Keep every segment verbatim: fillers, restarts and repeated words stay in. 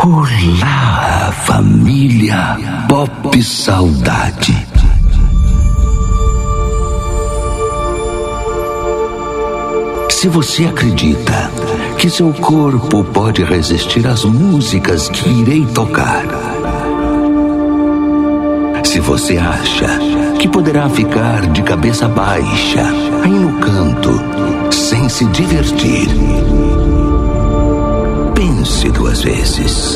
Olá, família Pop Saudade. Se você acredita que seu corpo pode resistir às músicas que irei tocar, se você acha que poderá ficar de cabeça baixa, aí no canto, sem se divertir, pense duas vezes.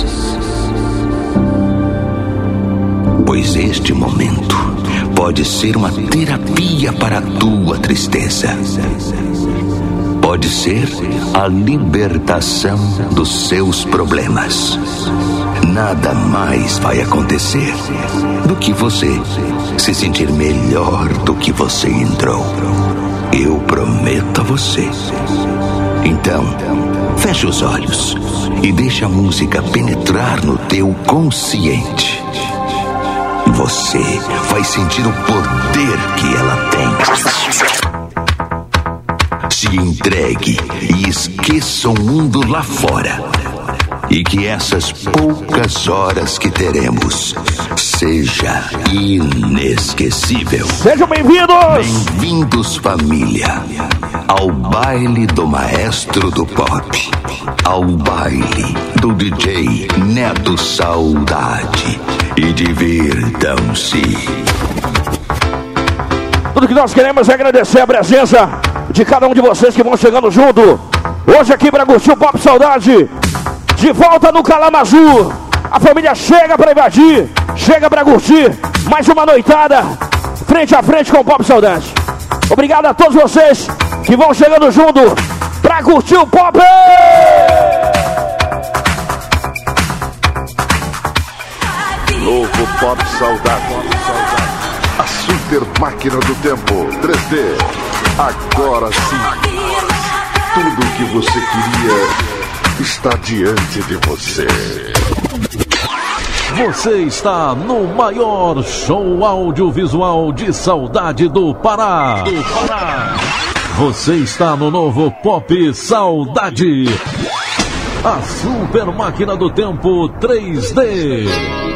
Pois este momento pode ser uma terapia para a tua tristeza. Pode ser a libertação dos seus problemas. Nada mais vai acontecer do que você se sentir melhor do que você entrou. Eu prometo a você. Então, feche os olhos e deixe a música penetrar no teu consciente. Você vai sentir o poder que ela tem. Se entregue e esqueça o mundo lá fora. E que essas poucas horas que teremos seja inesquecível. Sejam bem-vindos! Bem-vindos, família, ao baile do maestro do pop, ao baile do D J Neto Saudade. E divirtam-se. Tudo que nós queremos é agradecer a presença de cada um de vocês que vão chegando junto. Hoje aqui para curtir o Pop Saudade. De volta no Calamazu. A família chega para invadir, chega para curtir mais uma noitada frente a frente com o Pop Saudade. Obrigado a todos vocês que vão chegando junto para curtir o Pop. Novo Pop Saudade. A super máquina do tempo três D. Agora sim. Tudo o que você queria está diante de você. Você está no maior show audiovisual de saudade do Pará. Do Pará. Você está no novo Pop Saudade. A super máquina do tempo três D.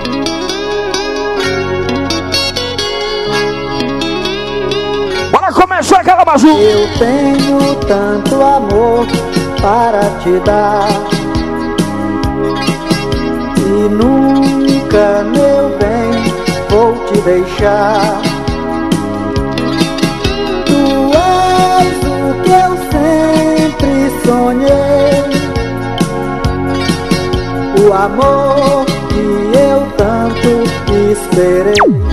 Bora começar, Calamazu. Eu tenho tanto amor para te dar e nunca, meu bem, vou te deixar. Tu és o que eu sempre sonhei, o amor que eu tanto esperei.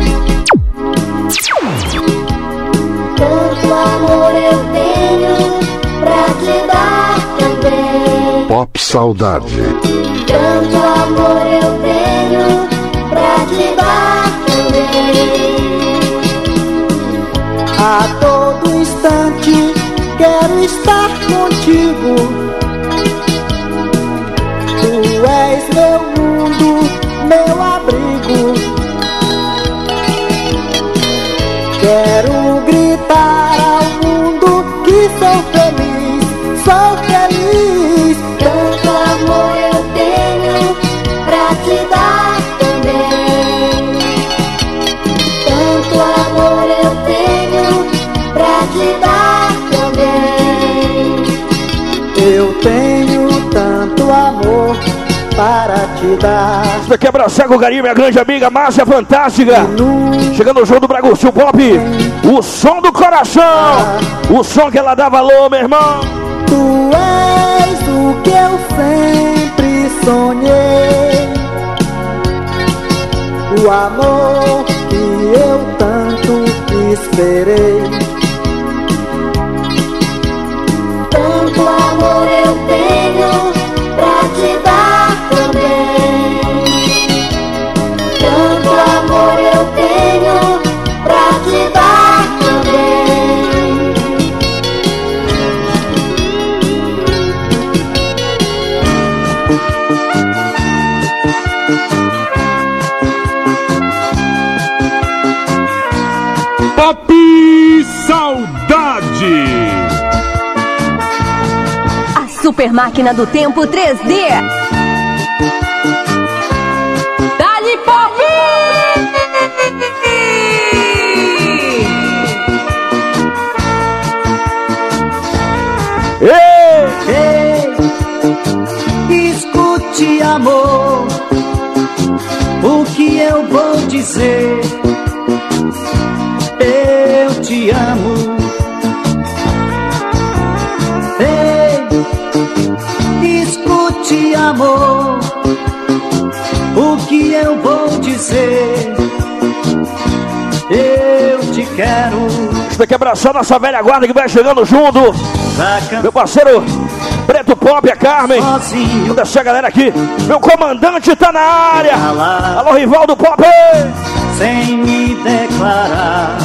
Tanto amor eu tenho pra te dar também. Pop Saudade. Tanto amor eu tenho pra te dar também. A todo instante quero estar contigo. Tu és meu mundo, meu abrigo. Quero gritar ao mundo que sou feliz, sou feliz. Tanto amor eu tenho pra te dar também. Tanto amor eu tenho pra te dar também. Eu tenho tanto amor para te dar. Você quer abraçar com carinho minha grande amiga Márcia Fantástica. Chegando junto pra curtir o Pop. O som do coração. O som que ela dá valor, meu irmão. Tu és o que eu sempre sonhei, o amor que eu tanto esperei. Tanto amor eu tenho pra te dar também. Tanto amor eu tenho pra te dar também. Pop Saudade. A super máquina do tempo três D. Ei! Ei, escute, amor, o que eu vou dizer. Eu te amo. Ei, escute, amor, o que eu vou dizer. Eu te quero. Tem que abraçar nossa velha guarda que vai chegando junto. Meu parceiro Preto Pop, a Carmen. Vou deixar a galera aqui. Meu comandante tá na área. Alô, Rivaldo Pop. Sem me declarar,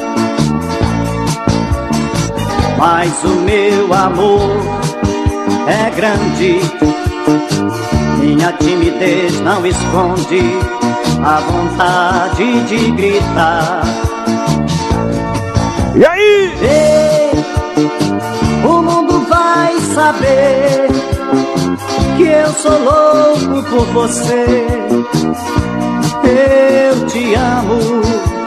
mas o meu amor é grande. Minha timidez não esconde a vontade de gritar. E aí? Ei, o mundo vai saber que eu sou louco por você. Eu te amo.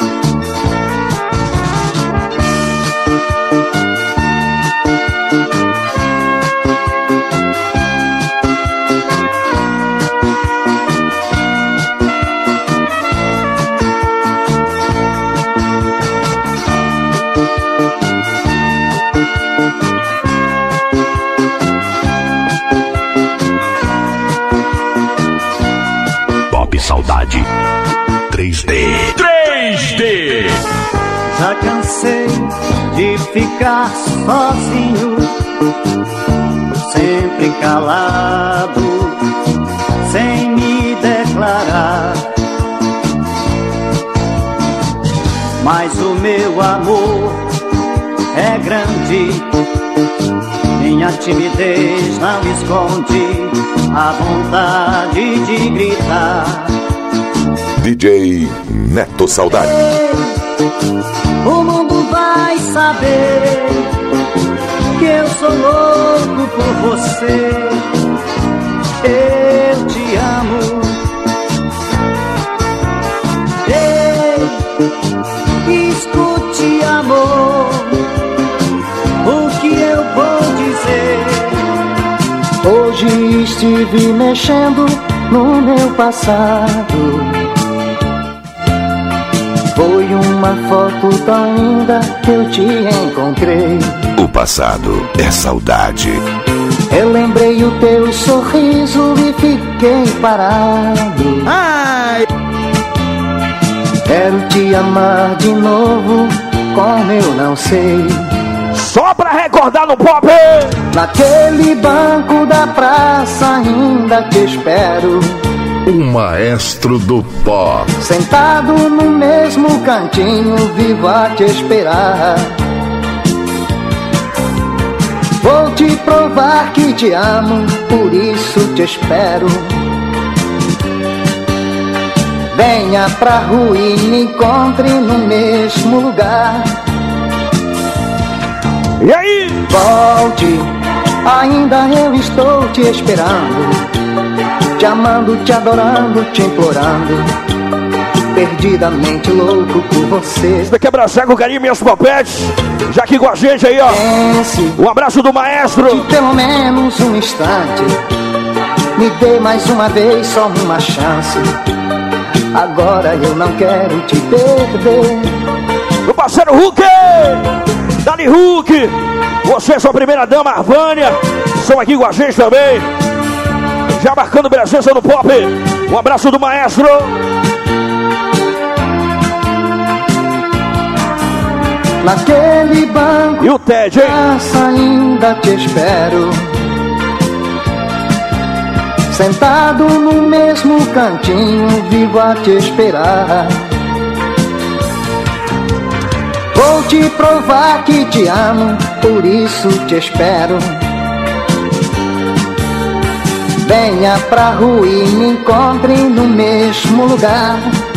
Saudade três D. três D. Já cansei de ficar sozinho, sempre calado, sem me declarar. Mas o meu amor é grande. Minha timidez não esconde a vontade de gritar. D J Neto Saudade. O mundo vai saber que eu sou louco por você. Eu te amo. Ei, escute, amor, o que eu vou dizer. Hoje estive mexendo no meu passado. Foi uma foto tão linda que eu te encontrei. O passado é saudade. Eu lembrei o teu sorriso e fiquei parado. Ai! Quero te amar de novo, como eu não sei. Só pra recordar no pop. Naquele banco da praça ainda te espero. O maestro do pop. Sentado no mesmo cantinho, vivo a te esperar. Vou te provar que te amo, por isso te espero. Venha pra rua e me encontre no mesmo lugar. E aí? Volte, ainda eu estou te esperando. Te amando, te adorando, te implorando. Perdidamente louco por você. Você quer abraçar com carinho minhas popetes? Já aqui com a gente aí, ó. Pense, um abraço do maestro. Que pelo menos um instante me dê mais uma vez só uma chance. Agora eu não quero te perder. Meu parceiro Hulk, Dali Hulk. Você é sua primeira dama, Arvânia. Estão aqui com a gente também. Já marcando presença no pop. Um abraço do maestro. Naquele banco e o Ted, hein? Ainda te espero. Sentado no mesmo cantinho, vivo a te esperar. Vou te provar que te amo, por isso te espero. Venha pra rua e me encontre no mesmo lugar.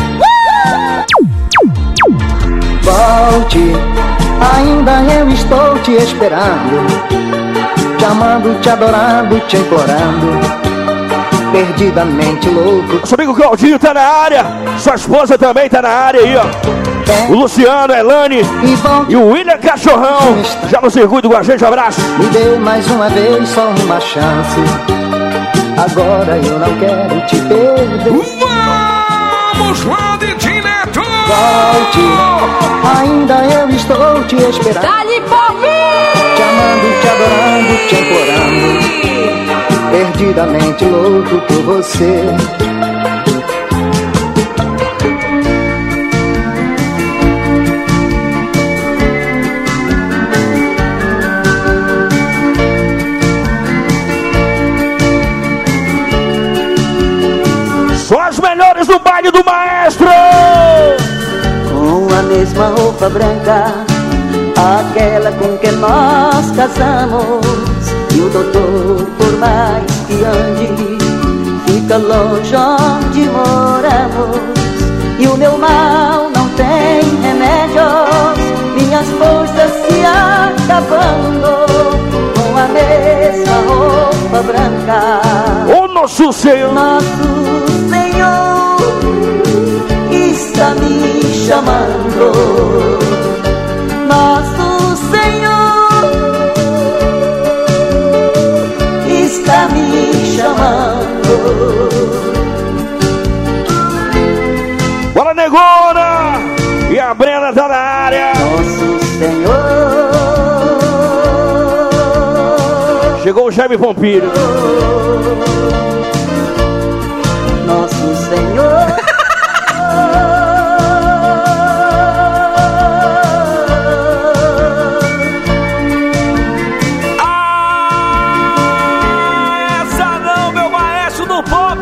Volte, ainda eu estou te esperando. Te amando, te adorando, te implorando. Perdidamente louco. Nosso amigo Claudinho tá na área. Sua esposa também tá na área aí, ó. O Luciano, a Elane e o William Cachorrão já no circuito com a gente, um abraço. Me dê mais uma vez só uma chance. Agora eu não quero te perder. Vamos lá, D J Neto! Volte, ainda eu estou te esperando. Dá-lhe palpite! Te amando, te adorando, te implorando, perdidamente louco por você. Só as melhores do baile do maestro! Com a mesma roupa branca, aquela com que nós casamos. E o doutor, por mais que ande, fica longe onde moramos. E o meu mal não tem remédios, minhas forças se acabando. Com a mesma roupa branca, O nosso Senhor, nosso Senhor está me chamando. Nosso Senhor está me chamando. bora Negona! E a Brena tá na área. Nosso Senhor Chegou o Jaime Pompilho. Nosso Senhor Ah, essa não, meu maestro do pop!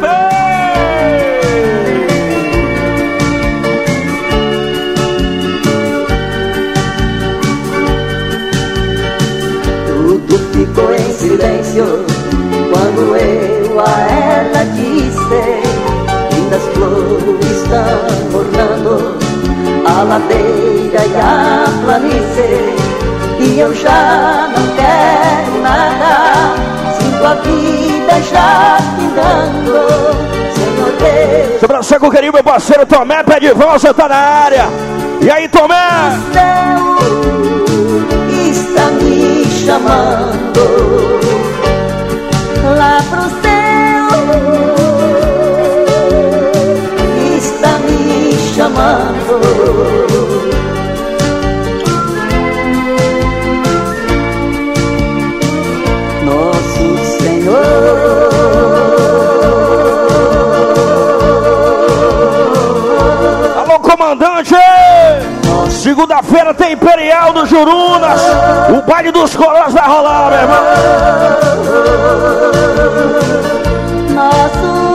tudo ficou em silêncio quando eu a ela disse: lindas flores estão ornando a ladeira e a planície, e eu já não quero nada, sinto a vida já findando. Senhor Deus, Seu abraço com carinho, meu parceiro Tomé, pé de volta, tá na área. E aí, Tomé? o céu está me chamando lá pro céu, está me chamando. Nosso Senhor Alô, comandante! Segunda-feira tem Imperial do Jurunas. O baile dos Coroas vai rolar, meu irmão. Nosso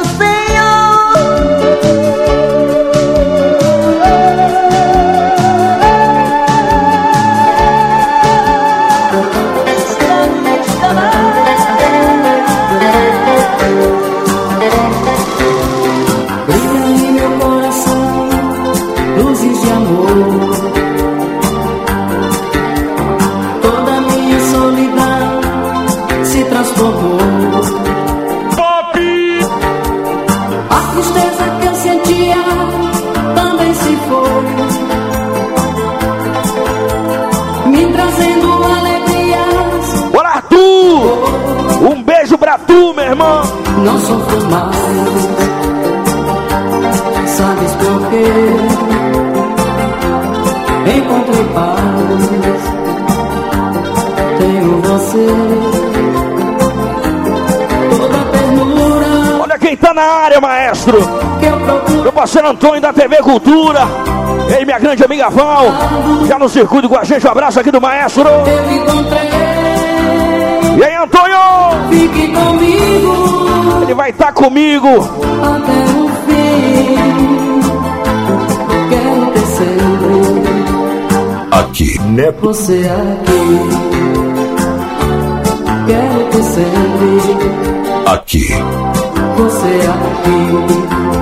Brilha em meu coração luzes de amor. Toda minha solidão se transformou. A tristeza que eu sentia também se foi, me trazendo alegrias. Bora, Arthur! Um beijo pra tu, meu irmão. Não sofro mais, sabes por quê? Encontrei paz, tenho você. Toda ternura Olha quem tá na área, maestro. que eu procuro, Meu parceiro Antônio da T V Cultura. Ei, minha grande amiga Val. Já no circuito com a gente, um abraço aqui do maestro. eu encontrei. E aí, Antônio? Fique comigo Ele vai estar comigo. até o fim. Quero ter sempre Aqui, Neto. você aqui. Quero ter sempre Aqui, você aqui.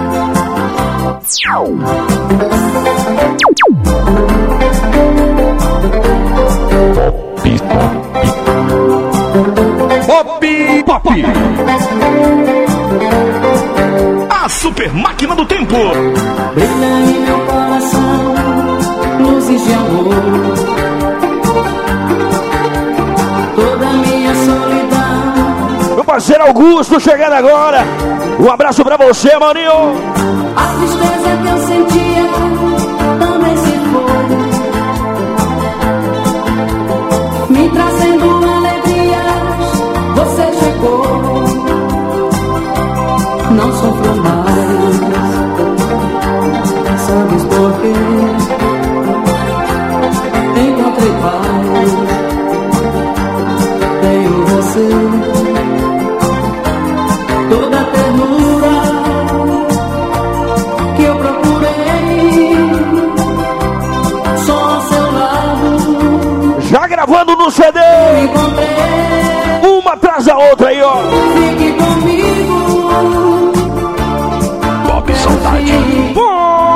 Pop, pop. A super máquina do tempo. Brilha em meu coração parceiro Augusto chegando agora. Um abraço pra você, maninho. A tristeza que eu sentia também se foi, me trazendo alegrias. Você chegou, não sofro mais. Sabes por quê? Encontrei paz. Tenho você, toda a ternura que eu procurei, só ao seu lado. Já gravando no C D, uma atrás da outra aí, ó. Fique comigo, Pop Saudade. Pop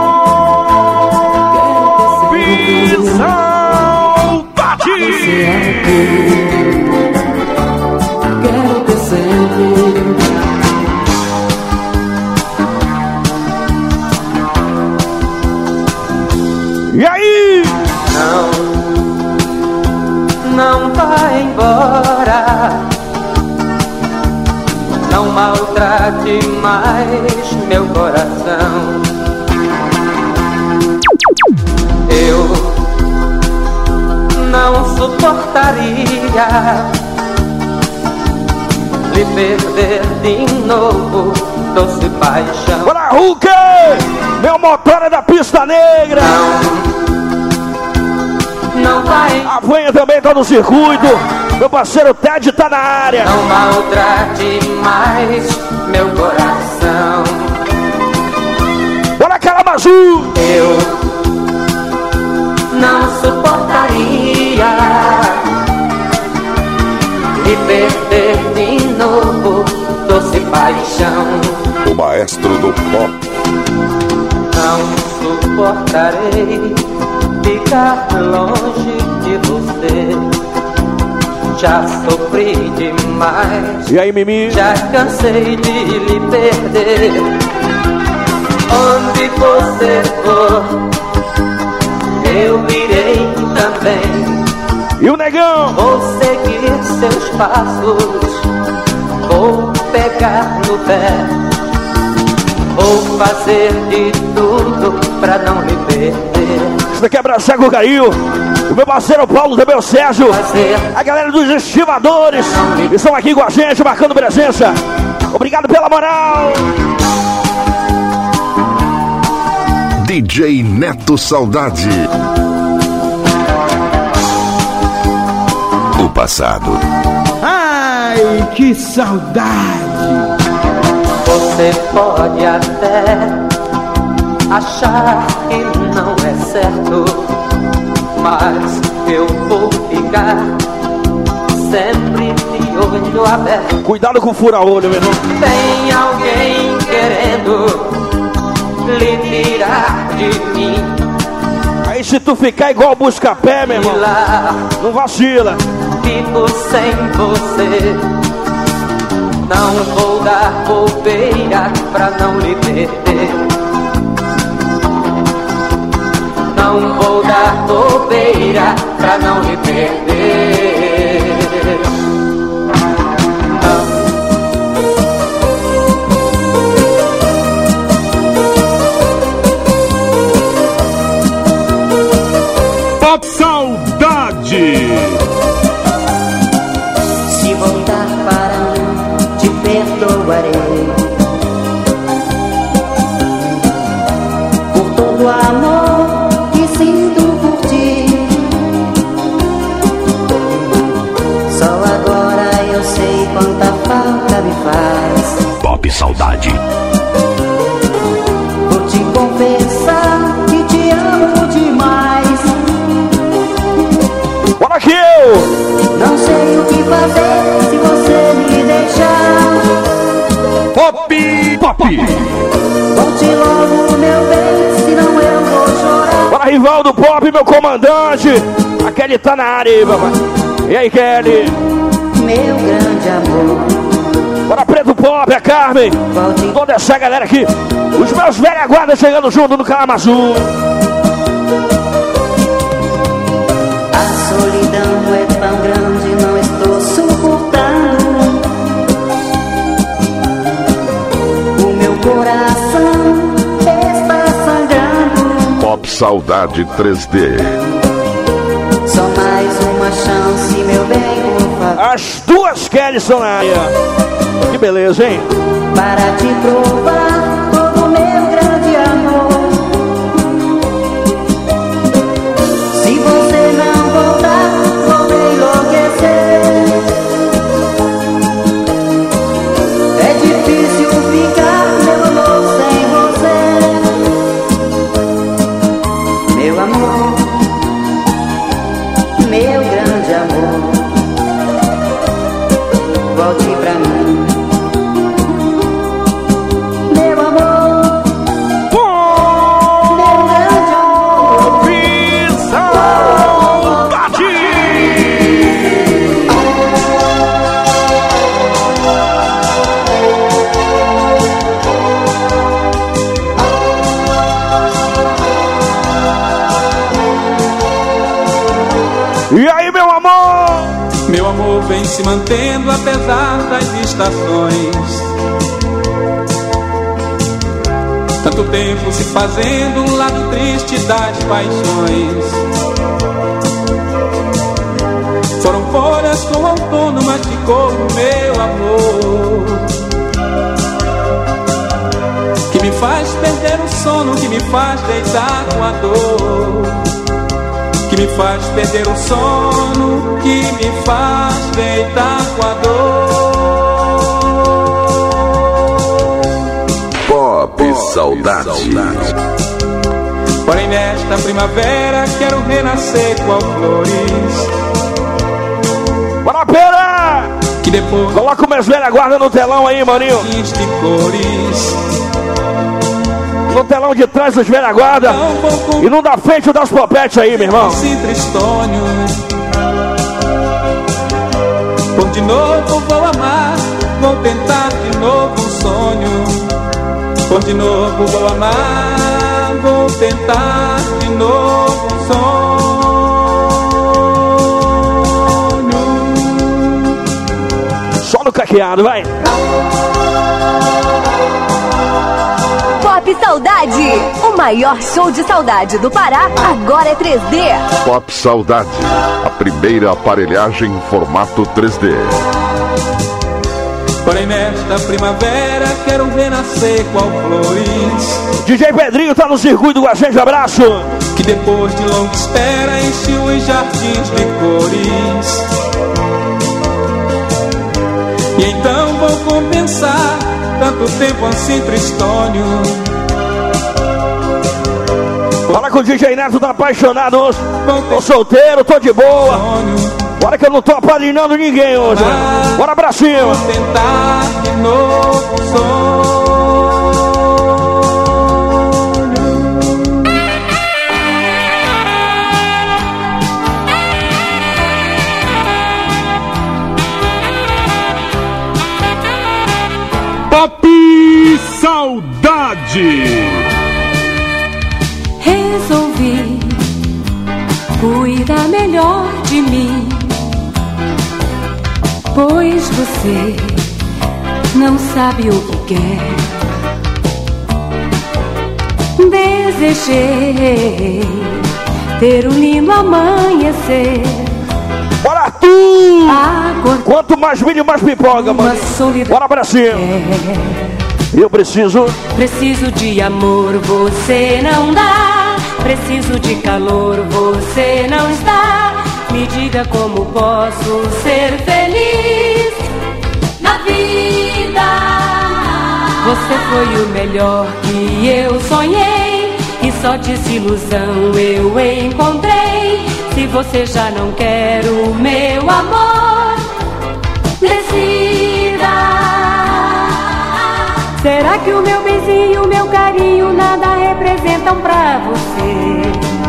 Saudade. quero ter sempre. E aí? Não, não vai embora. Não maltrate mais meu coração. Eu não suportaria lhe perder de novo, doce paixão. Bora, Hulk! Meu motor é da pista negra. Não, não vai. A Vanha também tá no circuito. Meu parceiro Ted tá na área. Não maltrate mais meu coração. Bora, Calamazu! Eu não suportaria lhe perder de novo, doce paixão. O maestro do pop. Não suportarei ficar longe de você. Já sofri demais. E aí, Mimi? Já cansei de lhe perder. Onde você for, eu irei também. E o negão? Vou seguir seus passos, vou pegar no pé, vou fazer de tudo pra não lhe perder. Isso daqui é abraçar com carinho. O meu parceiro Paulo, também o Sérgio. Fazer A galera dos estivadores estão aqui com a gente, marcando presença. Obrigado pela moral. D J Neto Saudade. O passado. Ai, que saudade! Você pode até achar que não é certo, mas eu vou ficar sempre de olho aberto. Cuidado com o fura-olho, meu irmão. Tem alguém querendo lhe tirar de mim. Aí se tu ficar igual busca-pé, meu irmão, Lá não vacila. fico sem você. Não vou dar bobeira pra não lhe perder. Não vou dar bobeira pra não lhe perder. Pop Saudade. Se voltar para mim, te perdoarei por todo o amor que sinto por ti. Só agora eu sei quanta falta me faz. Pop Saudade. Vou te confessar que te amo demais. Bora aqui, eu! Não sei o que fazer se você me deixar. Pop, pop. Volte logo, meu bem, senão eu vou chorar. Bora, rival do Pop, meu comandante. A Kelly tá na área aí, papai. E aí, Kelly? Meu grande amor, Bora, Preto Pop, a Carmen. volte. Toda essa galera aqui. Os meus velha guarda chegando junto no Calamazu. A solidão é tão grande, não estou suportando. Saudade três D. Só mais uma chance, meu bem, por favor. As duas Kelly são na área. Que beleza, hein? Para te provar todo o meu grande amor. Se você não voltar, vou enlouquecer. É difícil ficar, meu amor, sem você. Meu amor, meu grande amor, volte pra mim. Meu amor, meu grande amor, Saudade! E aí, meu amor? Meu amor vem se mantendo apesar das estações. Tanto tempo se fazendo um lado triste das paixões. Foram folhas com outono, mas ficou o meu amor, que me faz perder o sono, que me faz deitar com a dor, que me faz perder o sono, que me faz deitar com a dor. Pop Saudade. Porém nesta primavera quero renascer qual flores. Bora, pera! Que depois coloca o meus velha guarda no telão aí, maninho. De cores. No telão de trás dos velha guarda. E no da frente das popetes aí, meu irmão. Esse tristônio. Por de novo vou amar, vou tentar de novo um sonho. Por de novo vou amar, vou tentar de novo um sonho. Só no caqueado, vai. Pop Saudade, o maior show de saudade do Pará, agora é três D. Pop Saudade, a primeira aparelhagem em formato três D. Porém nesta primavera quero renascer qual flores. D J Pedrinho tá no circuito com a gente, abraço. Que depois de longa espera enche os jardins de cores. E então vou compensar tanto tempo assim tristônio. Fala com o D J Neto, tá apaixonado hoje. Tô solteiro, tô de boa. Bora que eu não tô apadrinhando ninguém hoje. Bora pra cima. Vou tentar de novo um sonho. Pop Saudade. Resolvi cuidar melhor de mim, pois você não sabe o que quer. Desejei ter um lindo amanhecer. Bora tu! Agora quanto mais vídeo, mais pipoca, mano. Bora pra cima. Eu preciso. Preciso de amor, você não dá. Preciso de calor, você não está. Me diga como posso ser feliz na vida. Você foi o melhor que eu sonhei, e só desilusão eu encontrei. Se você já não quer o meu amor, decida. Será que o meu beijinho, o meu carinho nada representam pra você?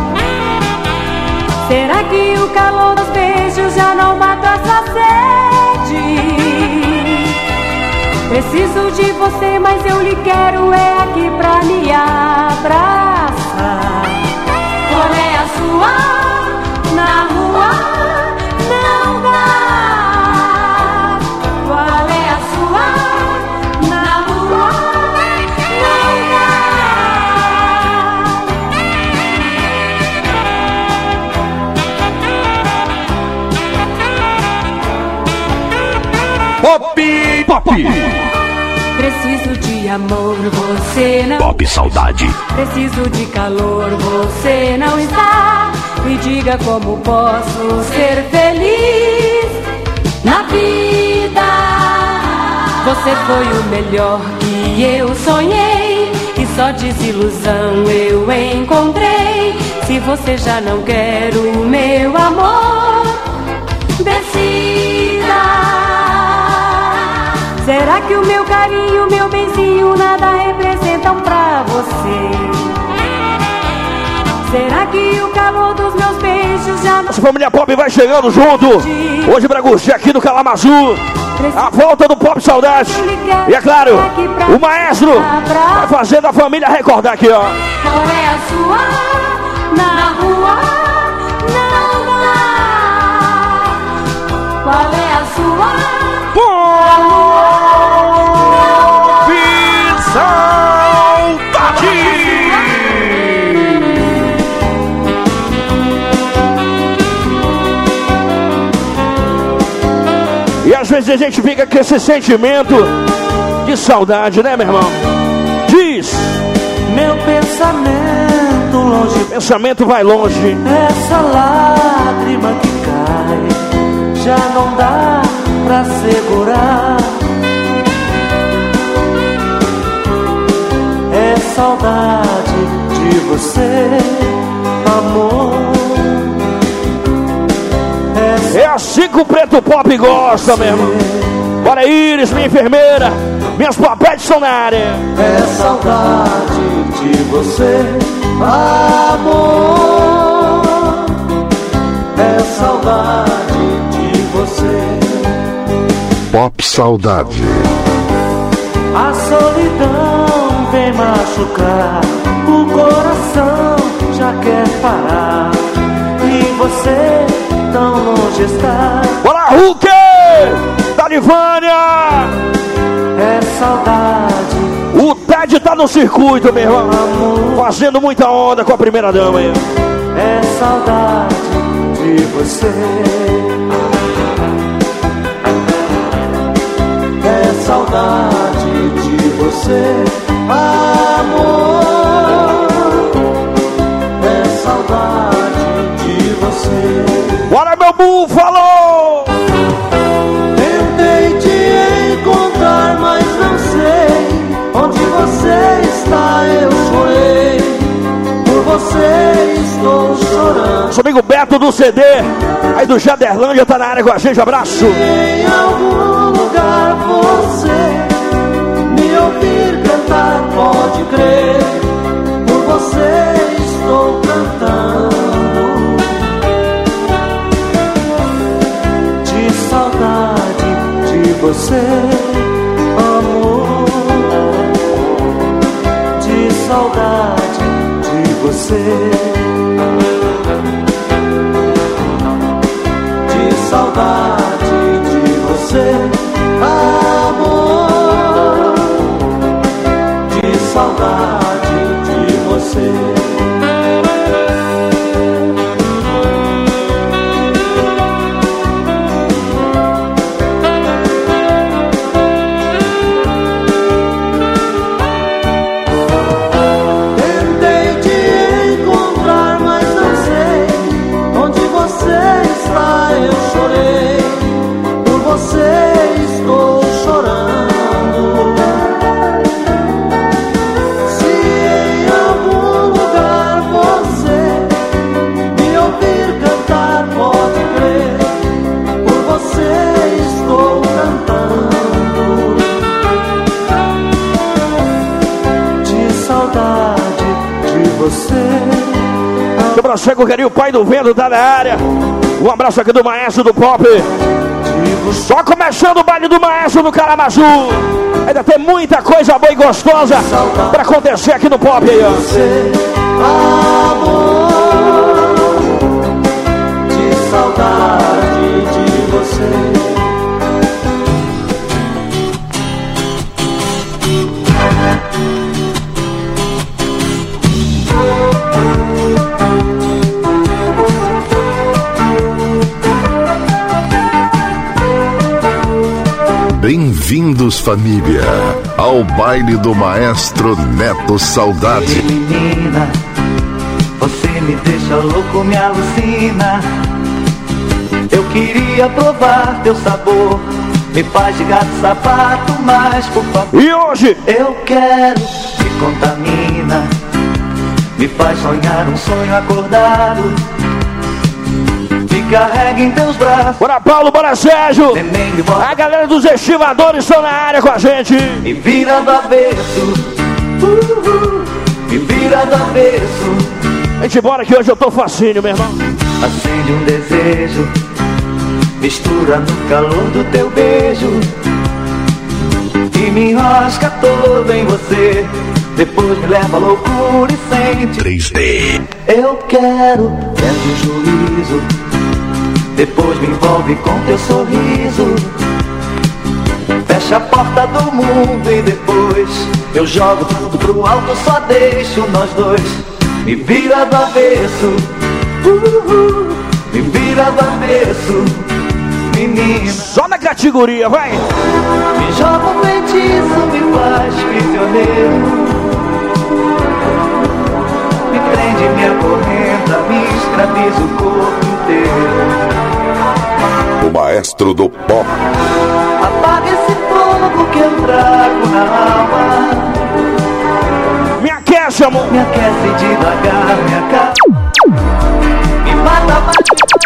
Será que o calor dos beijos já não mata a sua sede? Preciso de você, mas eu lhe quero é aqui pra me abraçar. Qual é a sua? Na rua não dá. Qual é a sua? Na rua não dá. Pop! Pop! Preciso de amor, você não. Pop Saudade. Preciso de calor, você não está. Me diga como posso ser feliz na vida. Você foi o melhor que eu sonhei e só desilusão eu encontrei. Se você já não quer o meu amor, decida. Será que o meu carinho, meu benzinho nada representam pra você? Será que o calor dos meus beijos já não... Nossa família Pop vai chegando junto. Hoje pra curtir aqui no Calamazu. A volta do Pop Saudade. E é claro, o maestro vai fazendo a família recordar aqui, ó. Qual é a sua? Na rua não dá. Qual é a sua? Saudade! E às vezes a gente fica com esse sentimento de saudade, né, meu irmão? Diz! Meu pensamento longe, pensamento vai longe. Essa lágrima que cai já não dá pra segurar. É saudade de você, amor. É assim que o Preto Pop gosta, meu irmão. Bora, Iris, minha enfermeira. Minhas papetes estão na área. É saudade de você, amor. É saudade de você. Pop Saudade. A solidão vem machucar, o coração já quer parar e você tão longe está. Bora, Hulk! Da Livânia! É saudade. O Ted tá no circuito, meu irmão, amor. Fazendo muita onda com a primeira dama aí. É saudade de você. É saudade de você, amor. É saudade de você. Bora, meu búfalo! Tentei te encontrar, mas não sei onde você está. Eu chorei, por você estou chorando. Nosso amigo Beto do C D, aí do Jaderlândia, tá na área com a gente. Abraço! Em algum lugar você me ouvir cantar, pode crer. Por você estou cantando. De saudade de você, amor. De saudade de você. De saudade de você, amor. De saudade de você. Tentei te encontrar, mas não sei onde você está. Eu chorei, por você estou chorando. Se em algum lugar você me ouvir cantar, pode crer. Por você estou cantando. De saudade de você. Um abraço aí com o carinho, o pai do vento tá na área. Um abraço aqui do maestro do Pop. Só começando o baile do maestro do Calamazu. Ainda tem muita coisa boa e gostosa pra acontecer aqui no Pop aí, ó. Amor, de saudade de você. Bem-vindos, família, ao baile do maestro Neto Saudade. Menina, você me deixa louco, me alucina. Eu queria provar teu sabor, me faz de gato sapato, mas por favor. E hoje? Eu quero, me contamina, me faz sonhar um sonho acordado. Me carrega em teus braços. Bora Paulo, bora Sérgio. A galera dos estivadores estão na área com a gente. Me vira do avesso, uh-huh. Me vira do avesso. A gente bora que hoje eu tô fascínio, meu irmão. Acende um desejo, mistura no calor do teu beijo e me enrosca todo em você. Depois me leva à loucura e sente três D. Eu quero, perde o juízo, depois me envolve com teu sorriso. Fecha a porta do mundo e depois eu jogo tudo pro alto, só deixo nós dois. Me vira do avesso, uh-huh. Me vira do avesso, menina. Só na categoria, vai! Me joga um feitiço, me faz prisioneiro. Me prende, me acorrenta, me escraviza o corpo inteiro. O maestro do pop. Apaga esse fogo que eu trago na alma. Me aquece, amor. Me aquece devagar, me acalma. Me mata mais.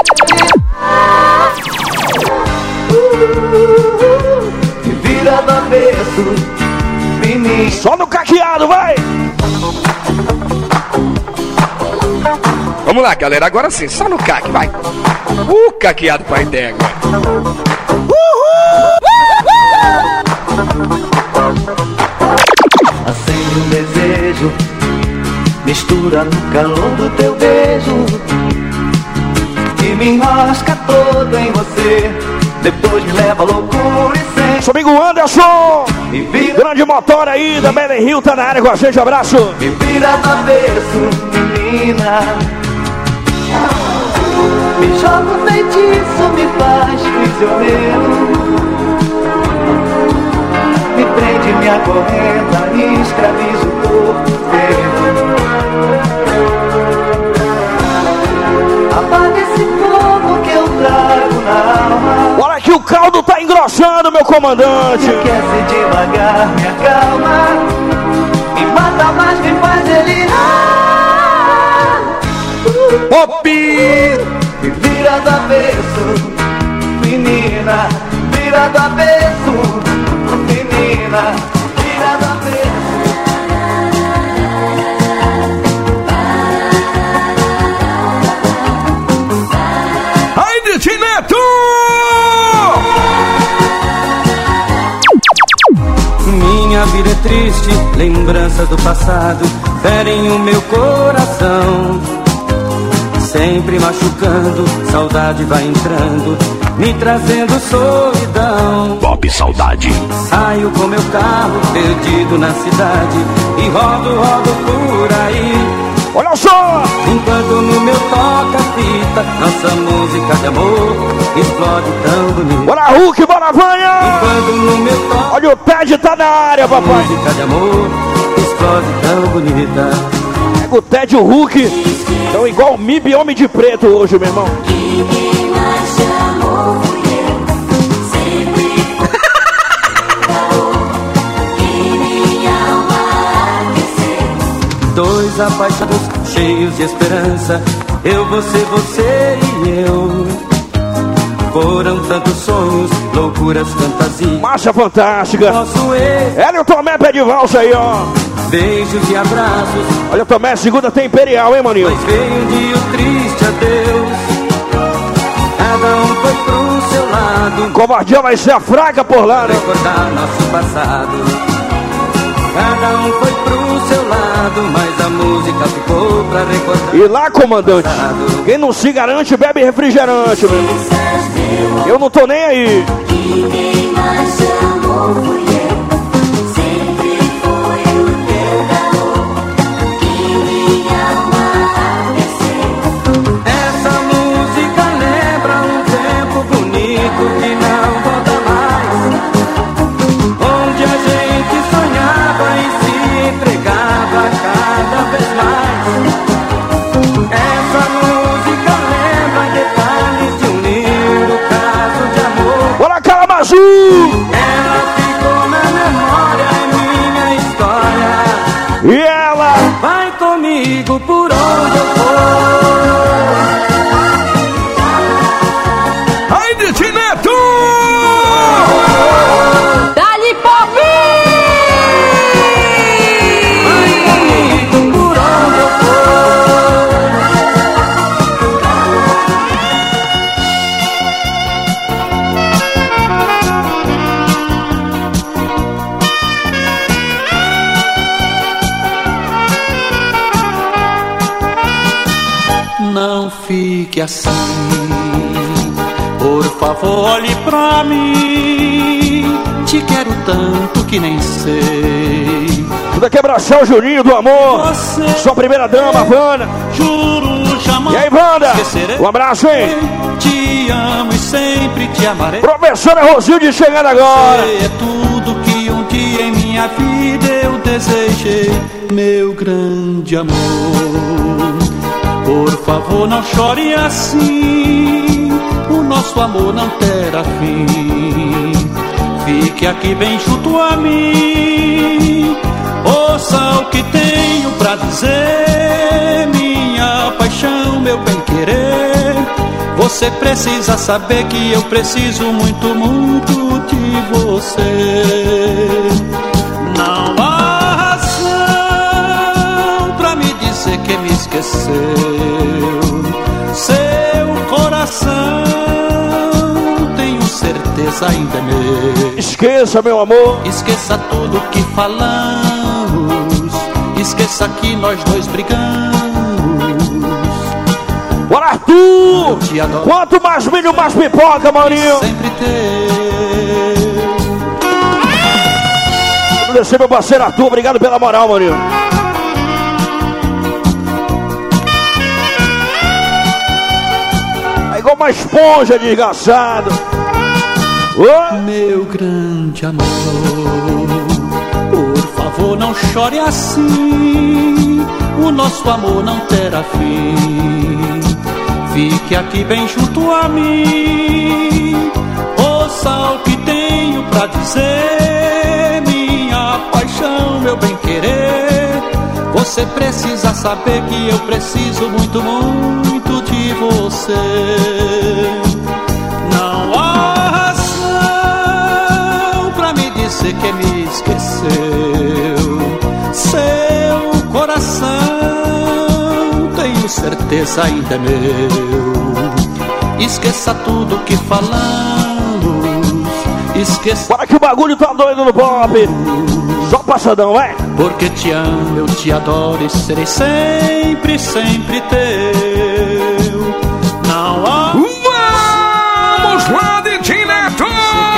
Uh, me vira do avesso, menino. Só no caqueado, vai! Vamos lá, galera, agora sim, só no caque, vai. Uh, caqueado pra ideia agora. Uhul! Acende um desejo, mistura no calor do teu beijo e me enrosca todo em você. Depois me leva à loucura e sem. Nosso amigo Anderson, grande motor aí da Belém Rio, tá na área com a gente, abraço. Me vira do avesso, menina. Me joga um feitiço, me faz prisioneiro. Me prende, me acorrenta e escraviza o corpo inteiro. Apaga esse fogo que eu trago na alma. Olha que o caldo tá engrossando, meu comandante. Me aquece devagar, me acalma. Me mata, mas me faz delirar. Pop! Me vira do avesso, menina. Vira do avesso, menina. Vira do avesso. Ai, Didi Neto! Minha vida é triste, lembranças do passado ferem o meu coração. Sempre machucando, saudade vai entrando, me trazendo solidão. Pop Saudade. Saio com meu carro perdido na cidade e rodo, rodo por aí. Olha só! Enquanto no meu toca-fita nossa música de amor explode tão bonita. Bora Hulk, bora Vanha! Enquanto no meu toca, olha o Ted tá na área, papai. Música de amor explode tão bonita. O Ted e o Hulk estão igual o Mib e Homem de Preto hoje, meu irmão. Quem mais chamou fui eu, sempre que minha alma aquecer. Dois apaixonados cheios de esperança, eu, você, você e eu. Foram tantos sonhos, loucuras, fantasias. Marcha fantástica. Nosso ex. Hélio Tomé, pé de valsa aí, ó. Beijos e abraços. Olha, Tomé, segunda tem Imperial, hein, maninho? Mas veio um dia o triste adeus. Cada um foi pro seu lado. Covardia vai ser a fraca por lá, né? Recordar nosso passado. Cada um foi pro seu lado, mas a música ficou pra recordar. E lá, comandante, quem não se garante, bebe refrigerante, meu irmão. Eu não tô nem aí. Quem mais chamou fui eu, sempre foi o teu calor, que minha alma aqueceu. Essa música lembra um tempo bonito que não volta mais. Ela ficou na memória, é minha história. E ela vai comigo por onde eu for. Ai, D J Neto! Dali Pop! Vai comigo por onde eu for. Não fique assim, por favor olhe pra mim. Te quero tanto que nem sei. Tudo aqui é abraçar o Juninho do Amor. Você, sua primeira dama, Vanda. Juro jamais. E aí, Vanda? Esquecerei. Um abraço, hein? Te amo e sempre te amarei. Professora Rosilde chegando agora. Você é tudo que um dia em minha vida eu desejei, meu grande amor. Por favor, não chore assim, o nosso amor não terá fim. Fique aqui bem junto a mim, ouça o que tenho pra dizer. Minha paixão, meu bem-querer, você precisa saber que eu preciso muito, muito de você. Não há razão pra me dizer que me esqueceu. Seu coração, tenho certeza, ainda é meu. Esqueça, meu amor. Esqueça tudo que falamos. Esqueça que nós dois brigamos. Bora, Arthur! Quanto mais milho, mais pipoca, Maurinho. Sempre teu. Agradecer meu parceiro Arthur, obrigado pela moral, Maurinho. É igual uma esponja, desgraçado. Oh. Meu grande amor, por favor não chore assim, o nosso amor não terá fim. Fique aqui bem junto a mim, ouça o que tenho pra dizer. Minha paixão, meu bem-querer, você precisa saber que eu preciso muito, muito de você. Não há razão pra me dizer que me esqueceu. Seu coração, tenho certeza, ainda é meu. Esqueça tudo que falamos. Esqueça. Bora que o bagulho tá doido no pop. Só passadão, vai. Porque te amo, eu te adoro e serei sempre, sempre teu. Não há. Vamos lá, D J Neto!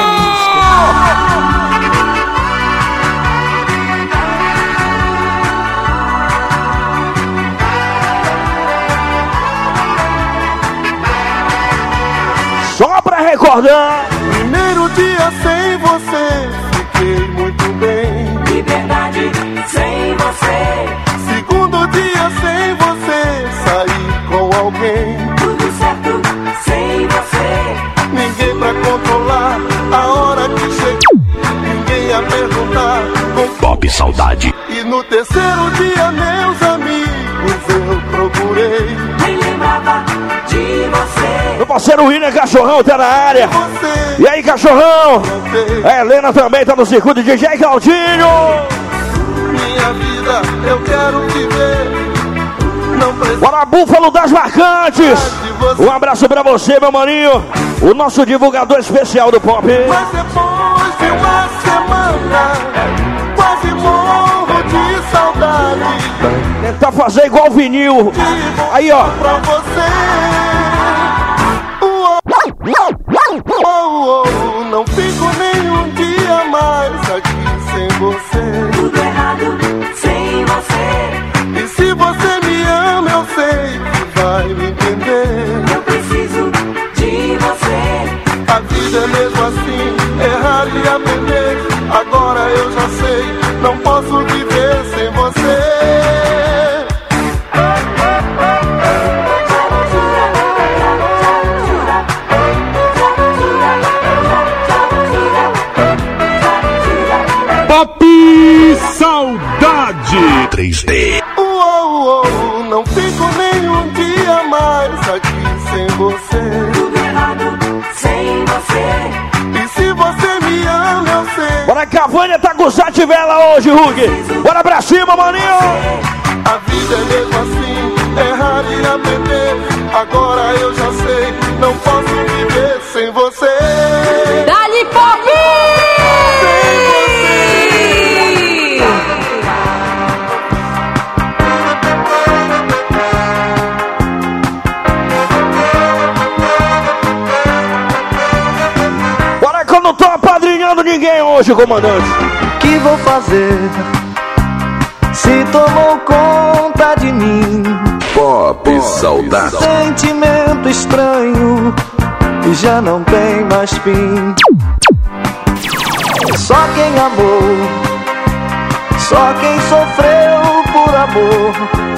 Só pra recordar. Primeiro dia sem você, fiquei muito bem. Liberdade sem você. Segundo dia sem você, saí com alguém. Tudo certo sem você. Ninguém pra controlar a hora que chegou. Ninguém a perguntar com Pop Saudade. E no terceiro dia, meus amigos, eu procurei. Nem lembrava de você. Meu parceiro William Cachorrão tá na área. Você, e aí, Cachorrão? A Helena também tá no circuito, D J Claudinho. Minha vida, eu quero viver. Não preciso. Bora, Búfalo das Marcantes. Um abraço pra você, meu maninho. O nosso divulgador especial do pop. Mas depois de uma semana, quase morro de saudade. Tentar fazer igual vinil. Aí, ó. Pra você. Oh, oh, oh, não fico nem um dia mais aqui sem você. Tudo errado sem você. E se você me ama, eu sei que vai me entender. Eu preciso de você. A vida é mesmo assim, errar e aprender. Agora eu já sei, não posso viver sem você. Pop Saudade três D. Uou, uou, não fico nem um dia mais aqui sem você. Tudo errado sem você. E se você me ama, eu sei. Bora que a Vânia tá com sete vela hoje, Hug. Bora pra cima, maninho. A vida é mesmo assim, errar e aprender. Agora eu já sei, não posso viver sem você. Dali Pop! Bora que eu não tô apadrinhando ninguém hoje, comandante. Que vou fazer se tomou conta de mim? Pop Saudade. Sentimento estranho e já não tem mais fim. Só quem amou, só quem sofreu por amor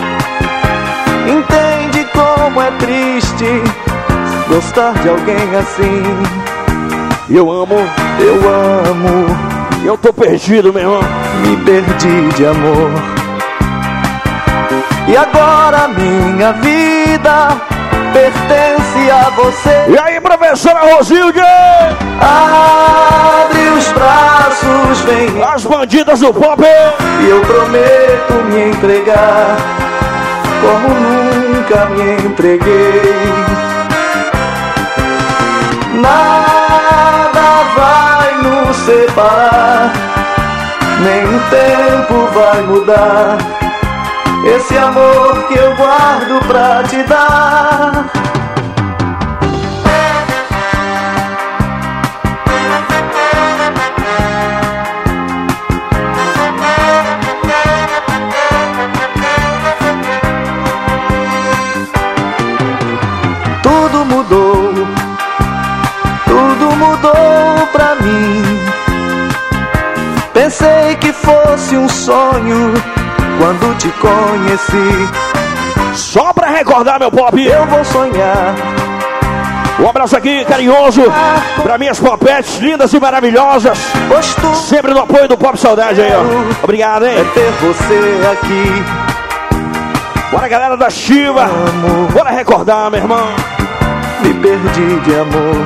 entende como é triste gostar de alguém assim. Eu amo, eu amo. Eu tô perdido, meu irmão. Me perdi de amor. E agora minha vida pertence a você. E aí, professora Rosilde? Abre os braços, vem. As bandidas do pop. E eu prometo me entregar como nunca me entreguei. Nada vai nos separar, nem o tempo vai mudar esse amor que eu guardo pra te dar. Tudo mudou, tudo mudou pra mim. Pensei que fosse um sonho quando te conheci. Só pra recordar, meu pop, eu vou sonhar. Um abraço aqui carinhoso pra minhas popetes lindas e maravilhosas. Sempre no apoio do Pop Saudade aí, ó. Obrigado, hein? É ter você aqui. Bora, galera da Chiva. Amo. Bora recordar, meu irmão. Me perdi de amor.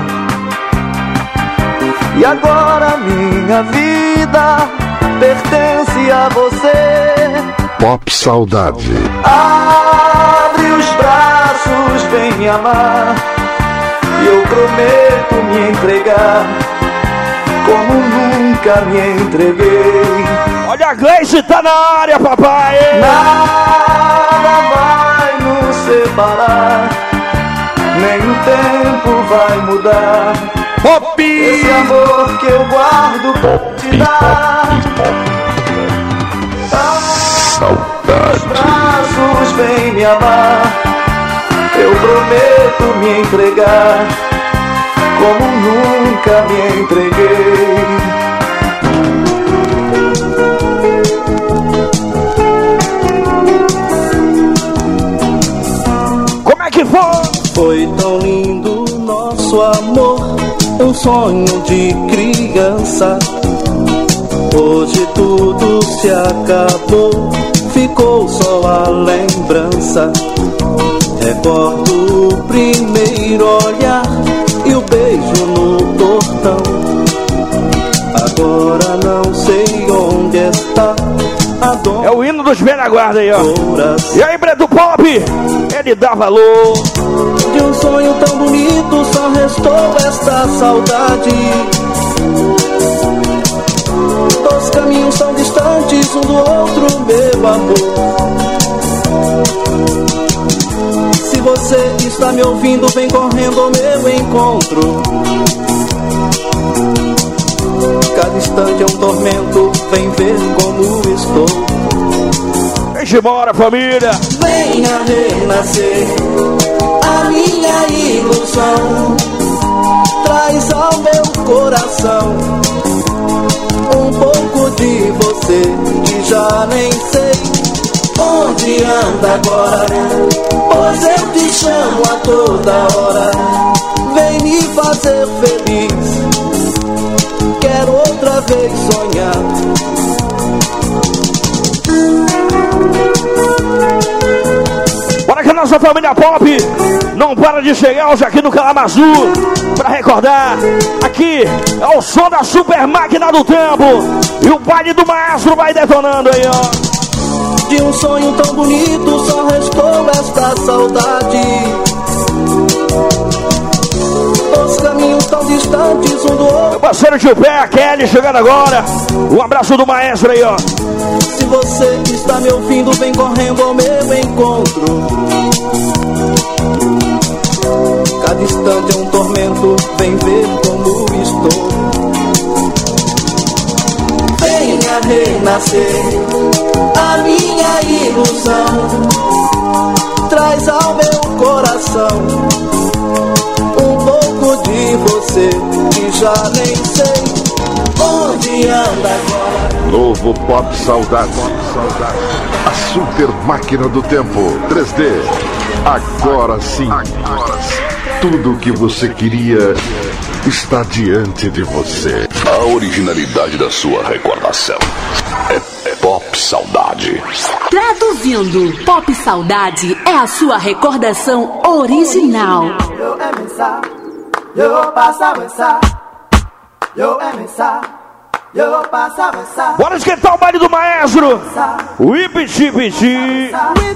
E agora minha vida pertence a você. Pop Saudade. Abre os braços, vem me amar. E eu prometo me entregar como nunca me entreguei. Olha, a Gleice tá na área, papai. Nada vai nos separar, nem o tempo vai mudar Pop! Esse amor que eu guardo pra te dar. Saudade. Os braços vem me amar. Eu prometo me entregar como nunca me entreguei. Como é que foi? Foi tão lindo nosso amor, um sonho de criança. Hoje tudo se acabou, ficou só a lembrança. Recordo o primeiro olhar e o beijo no portão. Agora não sei onde está a dona. É o hino dos velha guarda aí, ó. E aí, Bredo Pop, ele dá valor. De um sonho tão bonito só restou esta saudade. Dois caminhos são distantes um do outro, meu amor. Se você está me ouvindo, vem correndo ao meu encontro. Cada instante é um tormento, vem ver como estou. Deixa embora, família. Venha renascer a minha ilusão. Traz ao meu coração um pouco de você, que já nem sei onde anda agora, pois eu te chamo a toda hora. Vem me fazer feliz, quero quero outra vez sonhar. Bora que a nossa família pop não para de chegar hoje aqui no Calamazu pra recordar. Aqui é o som da super máquina do tempo e o baile do maestro vai detonando aí, ó. De um sonho tão bonito só restou esta saudade. Os caminhos tão distantes um do outro. Meu parceiro de pé, a Kelly chegando agora. Um abraço do maestro aí, ó. Se você está me ouvindo, vem correndo ao meu encontro. Cada instante é um tormento, vem ver como estou. Venha renascer a minha ilusão. Traz ao meu coração um pouco de você, que já nem sei onde anda agora. Novo Pop Saudade. A super máquina do tempo três D. Agora sim. Tudo o que você queria está diante de você. A originalidade da sua recordação é Pop Saudade. Traduzindo, Pop Saudade é a sua recordação original. Yo emesa, yo passa a yo emesa, yo passa a. Bora esquentar o baile do maestro. O Ipiti Piti.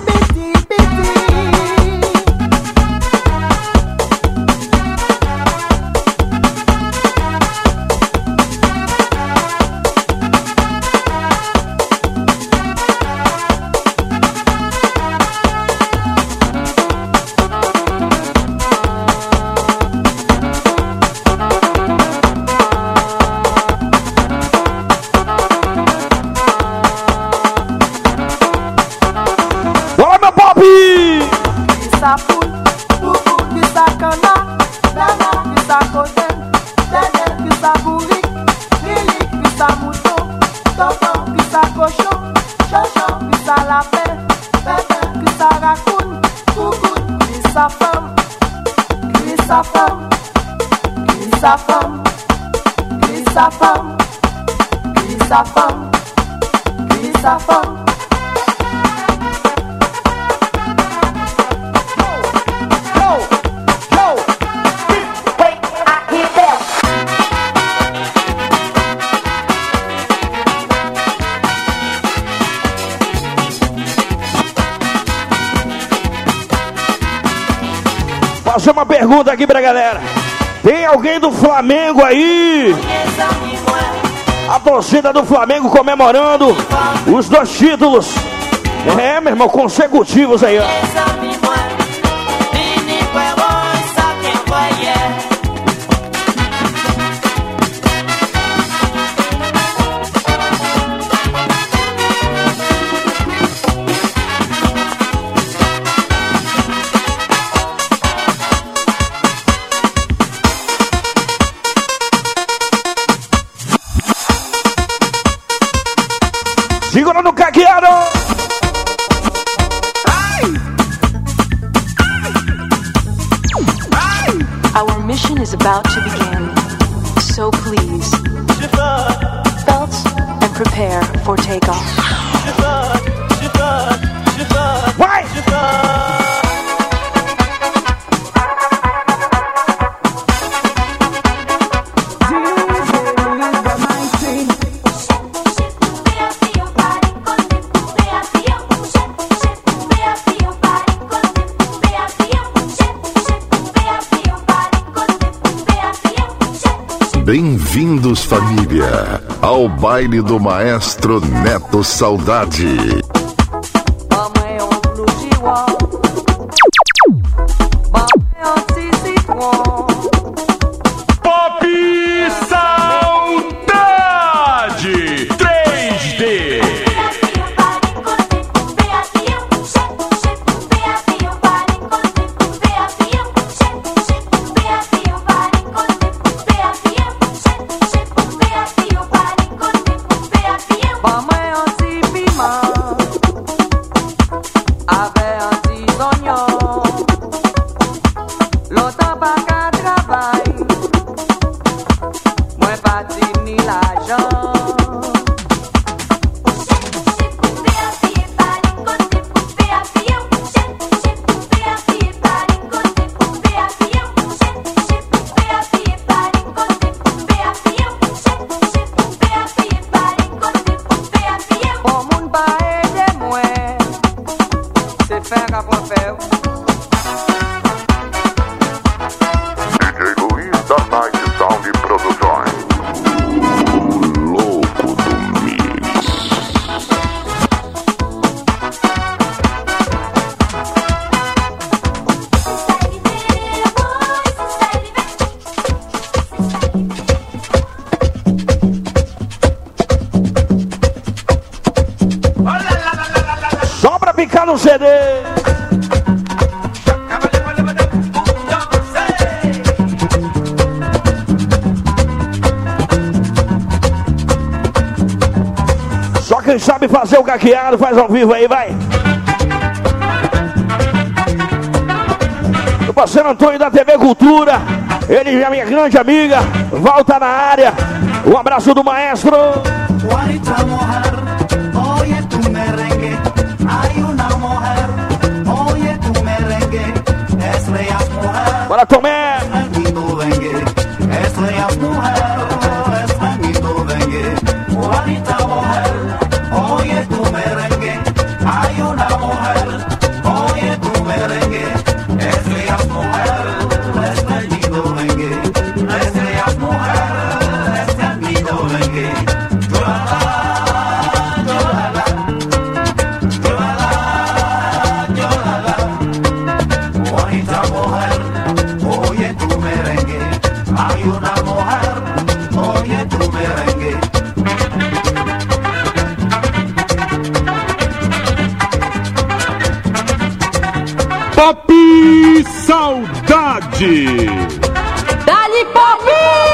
Fazer uma pergunta aqui pra galera. Tem alguém do Flamengo aí? A torcida do Flamengo comemorando os dois títulos. É, meu irmão, consecutivos aí, ó. Segura no caqueado! Our mission is about to begin, so please, belts and prepare for takeoff. Vai! Bem-vindos, família, ao baile do maestro Neto Saudade. Pop Saudade três D. no C D. Só quem sabe fazer o caqueado faz ao vivo aí, vai. O parceiro Antônio da T V Cultura, ele é minha grande amiga, volta na área. Um abraço do maestro. Juanita mujer, oye tu merengue. Hay una mujer, oye tu merengue. Estrellas mujer. Bora, Tomé. Estrellas mujer, estrellito vengue. Juanita mujer, oye tu merengue. Hay una mujer, oye tu merengue. Estrellas mujer, estrellito vengue. Estrellas mujer, estrellito vengue. Pop Saudade. Dali Pop!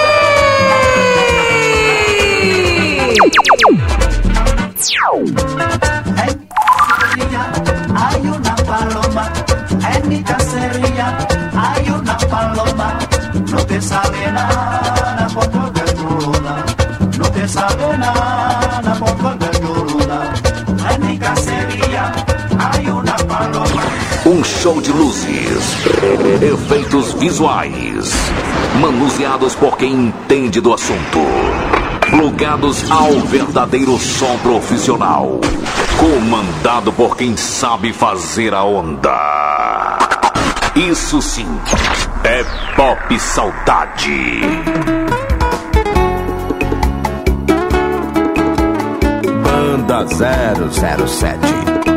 Hay una paloma en mi cacería. Hay una paloma, no te sabe nada por cualquier luna. No te sabe nada por cualquier luna. En mi cacería hay una paloma. Um show de luzes, efeitos visuais, manuseados por quem entende do assunto, plugados ao verdadeiro som profissional, comandado por quem sabe fazer a onda. Isso sim é Pop Saudade. Banda zero zero sete.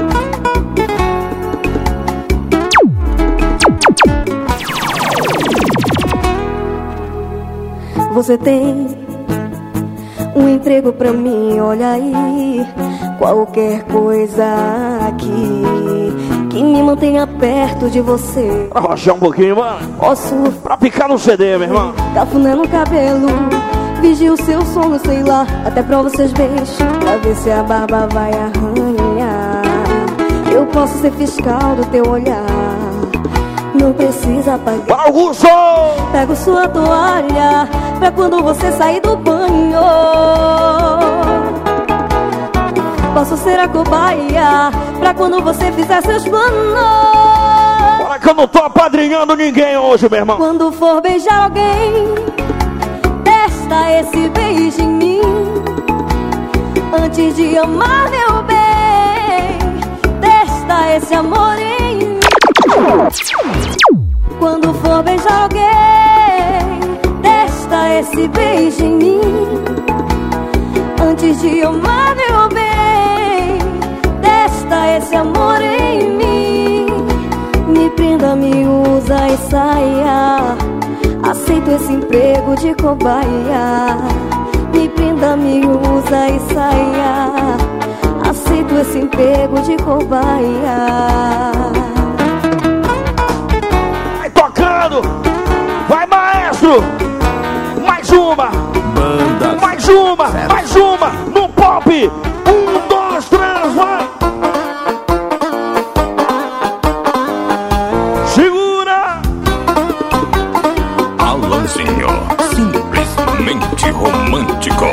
Você tem um emprego pra mim, olha aí. Qualquer coisa aqui que me mantenha perto de você. Pra rochar um pouquinho, mano. Posso pra picar no C D, meu irmão. Cafuné no cabelo, vigio o seu sono, sei lá. Até pra vocês beijos, pra ver se a barba vai arranhar. Eu posso ser fiscal do teu olhar. Não precisa pagar. Augusto! Pego sua toalha pra quando você sair do banho. Posso ser a cobaia pra quando você fizer seus planos. Olha que eu não tô apadrinhando ninguém hoje, meu irmão. Quando for beijar alguém, testa esse beijo em mim. Antes de amar, meu bem, testa esse amor em mim. Quando for beijar alguém, testa esse beijo em mim. Antes de amar, meu bem, testa esse amor em mim. Me prenda, me usa e saia. Aceito esse emprego de cobaia. Me prenda, me usa e saia. Aceito esse emprego de cobaia. Vai, maestro! Mais uma! Banda mais uma! Zero. Mais uma! No pop! Um, dois, três, vai! Segura! Alanzinho, simplesmente romântico.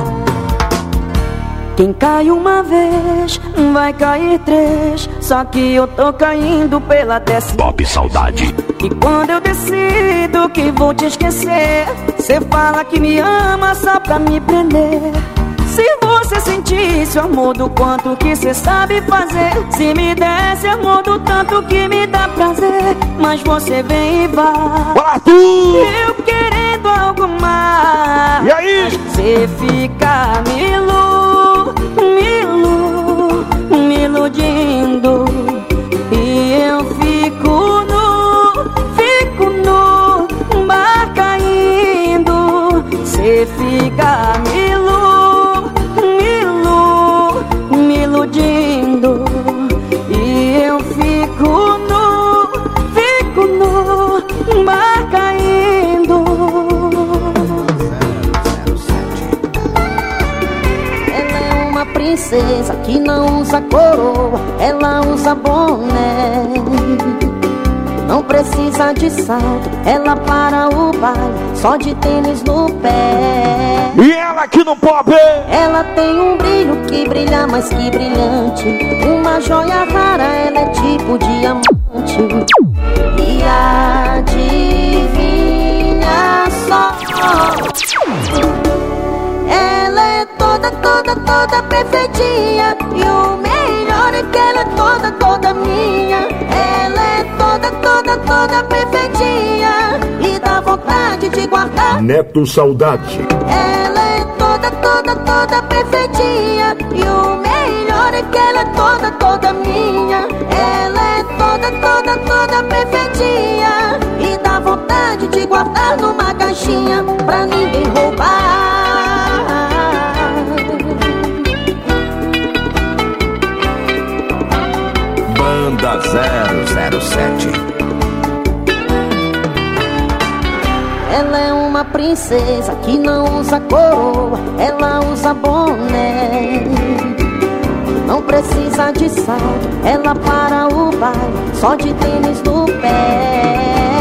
Quem cai uma vez, vai cair três. Só que eu tô caindo pela décima. Pop Saudade. E quando eu decido que vou te esquecer, cê fala que me ama só pra me prender. Se você sentisse o amor do quanto que cê sabe fazer, se me desse amor do tanto que me dá prazer. Mas você vem e vai, eu querendo algo mais. E aí? Cê fica me ilu, me ilu, me iludindo. E eu fico nu, fico nu, mar caindo. Cê fica me ilu, me ilu, me iludindo. E eu uma princesa que não usa coroa, ela usa boné. Não precisa de salto, ela para o baile, só de tênis no pé. E ela aqui no pop? Ela tem um brilho que brilha mais que brilhante, uma joia rara, ela é tipo diamante. E adivinha só, ela é toda, toda, toda perfeitinha. E o melhor é que ela é toda, toda minha. Ela é toda, toda, toda perfeitinha e dá vontade de guardar. Neto Saudade. Ela é toda, toda, toda perfeitinha. E o melhor é que ela é toda, toda minha. Ela é toda, toda, toda perfeitinha e dá vontade de guardar numa caixinha pra ninguém roubar. Banda zero zero sete. Ela é uma princesa que não usa coroa, ela usa boné. Não precisa de salto, ela para o baile, só de tênis no pé.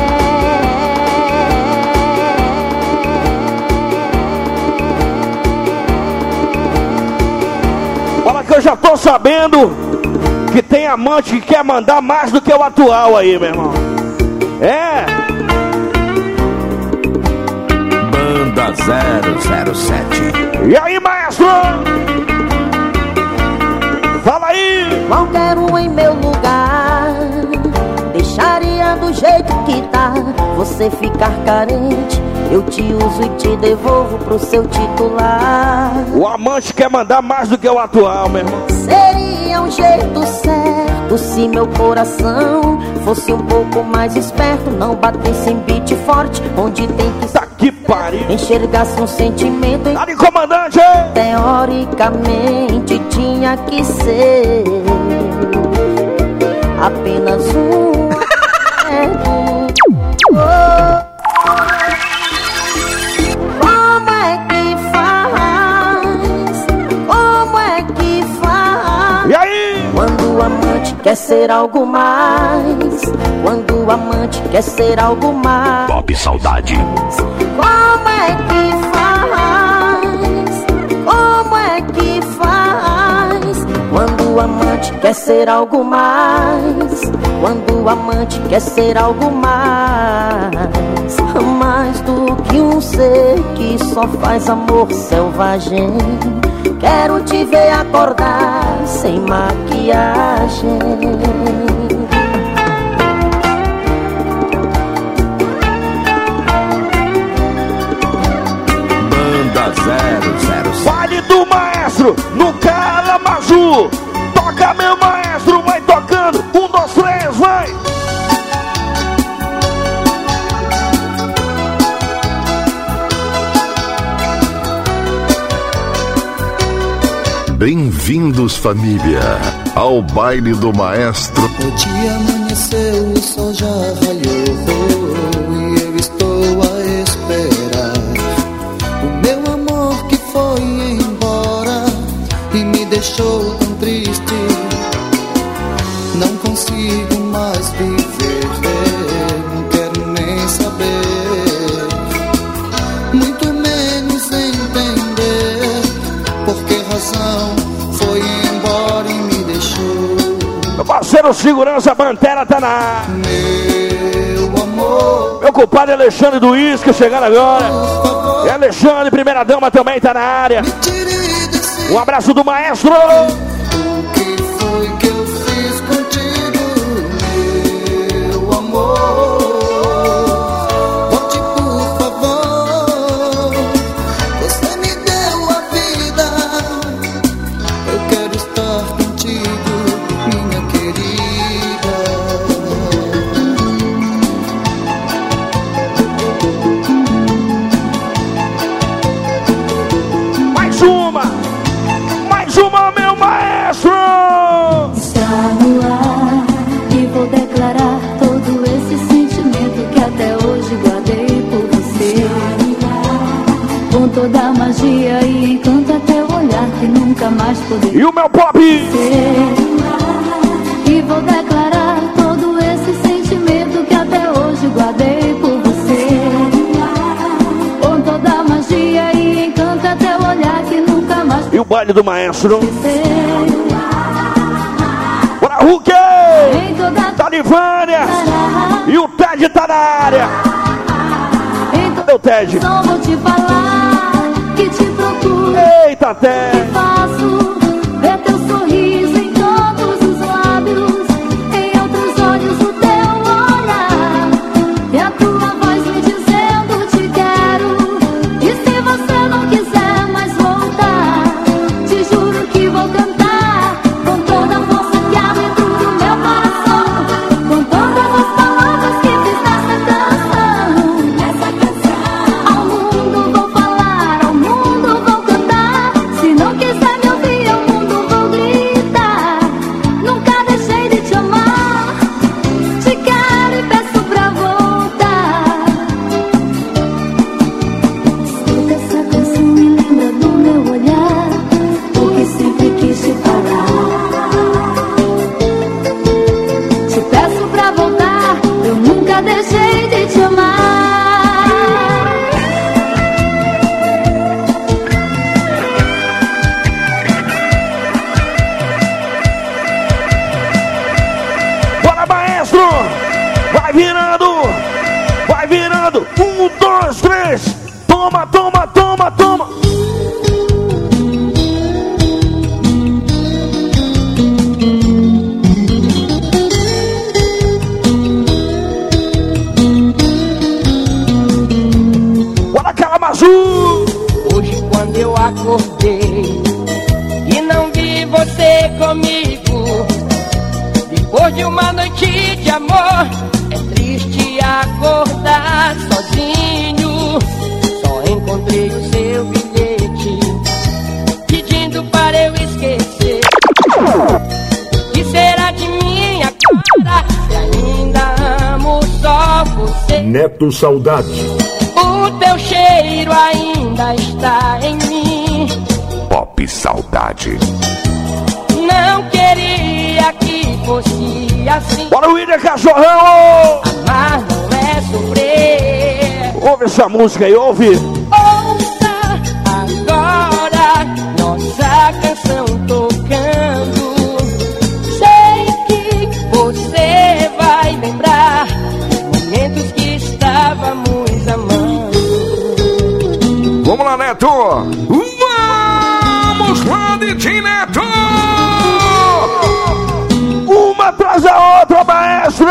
Olha que eu já tô sabendo que tem amante que quer mandar mais do que o atual aí, meu irmão. É. Banda zero zero sete. E aí, maestro? Fala aí! Qualquer um em meu lugar deixaria do jeito que tá. Você ficar carente, eu te uso e te devolvo pro seu titular. O amante quer mandar mais do que o atual, meu irmão. Seria um jeito certo se meu coração fosse um pouco mais esperto, não batesse em beat forte onde tem que tá que pariu. Enxergasse um sentimento em... Ali, comandante! Teoricamente tinha que ser apenas um. Como é que faz? Como é que faz? E aí? Quando o amante quer ser algo mais, quando o amante quer ser algo mais. Pop Saudade. Como é que faz? Como é que faz? Quando o amante quer ser algo mais, quando o amante quer ser algo mais, mais do que um ser que só faz amor selvagem. Quero te ver acordar sem maquiagem. zero zero sete. Vale do maestro no Calamaju. Toca, meu maestro, vai tocando. Um, dois, três, vai. Bem-vindos, família, ao baile do maestro. O dia amanheceu, o sol já raiou e eu estou a esperar o meu amor que foi embora e me deixou tão triste. Não consigo mais viver, não quero nem saber, muito menos entender por que razão foi embora e me deixou. Meu parceiro segurança, Pantera tá na área. Meu amor, meu compadre Alexandre do Isca chegando agora. E Alexandre, primeira dama, também tá na área. Um abraço do maestro. O que foi que eu fiz contigo, meu amor? Volte, por favor. Você me deu a vida, eu quero estar contigo, minha querida. Mais uma, mais uma, meu maestro. Está no ar e vou declarar todo esse sentimento que até hoje guardei por você. Com toda a magia e encanto até o olhar que não nunca mais poder. E o meu pop? E vou declarar todo esse sentimento que até hoje guardei por você. Com toda a magia e encanto até o olhar que nunca mais. E o baile do maestro? Bora, Hulk! Talivânia! E o Ted tá na área! Cadê o Ted? Só vou te falar que te procuro. Eita, Ted! Que faço ver teu sorriso em todos os lábios, em outros olhos o teu olhar, e a tua voz me dizendo te quero. E se você não quiser mais voltar, te juro que vou cantar com toda a força que há dentro do meu coração, com todas as palavras que fiz nessa canção. Essa canção ao mundo vou falar, ao mundo vou cantar. Se não quiser me ouvir, ao mundo vou gritar. Nunca deixei de te amar, te quero e peço pra voltar. Escuta essa canção, me lembra do meu olhar, porque sempre quis te falar. Te peço pra voltar, eu nunca deixei de te amar. Bora, maestro! Vai virando! Vai virando! Um, dois, três! Toma, toma, toma, toma! Bora, Calamazu! Hoje quando eu acordei e não vi você comigo, depois de uma noite de amor, é triste acordar sozinho. Só encontrei o seu bilhete pedindo para eu esquecer. Que será de minha cara se ainda amo só você? Neto Saudade. O teu cheiro ainda está em mim. Pop Saudade. Não queria que fosse assim. Bora, William Cachorrão! Amar não é sofrer. Ouve essa música aí, ouve! Ouça agora nossa canção tocando. Sei que você vai lembrar momentos que estávamos amando. Vamos lá, Neto! Vamos lá, D J Neto! Uma atrás da outra, maestro!